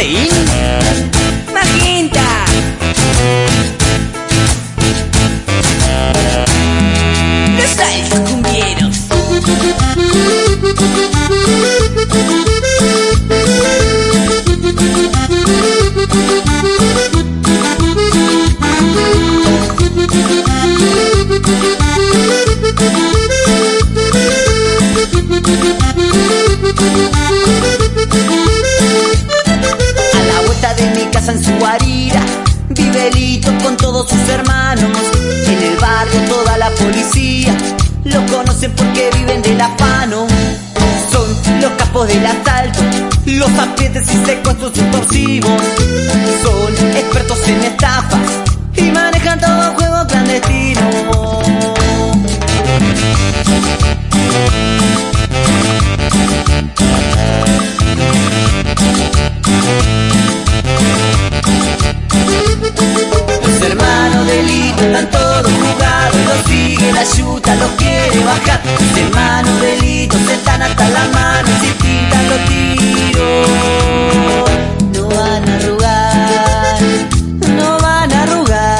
Caín, Magenta. Los altos cumbieros. A la vuelta de mi casa en su guarida vive Lito con todos sus hermanos. En el barrio toda la policía lo conocen porque viven del afano. Son los capos del asalto, los aprietes y secuestros extorsivos. Son expertos en estafas y manejan todo juego clandestino. Los hermanos de Lito están todos jugados, los sigue la yuta, los quiere bajar. Los hermanos de Lito se están hasta las manos y tiran los tiros. No van a arrugar, no van a arrugar.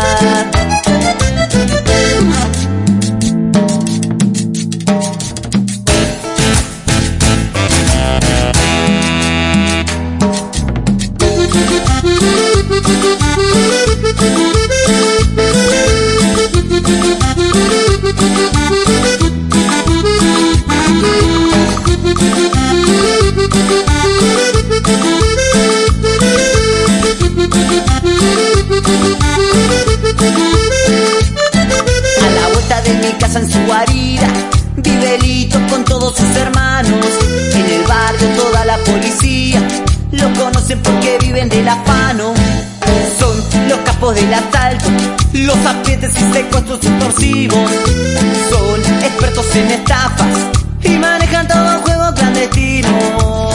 A la vuelta de mi casa en su guarida vive Lito con todos sus hermanos. En el barrio toda la policía lo conocen porque viven del afano. Son los capos del asalto, los aprietes y secuestros extorsivos. Son expertos en estafas y manejan todo juego clandestino.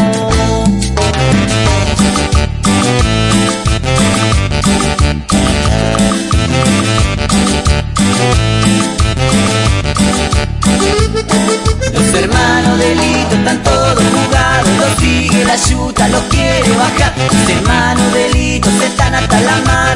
Los hermanos de Lito están todos jugados, los sigue la yuta, los quiere bajar. Los hermanos de Lito se están hasta la mano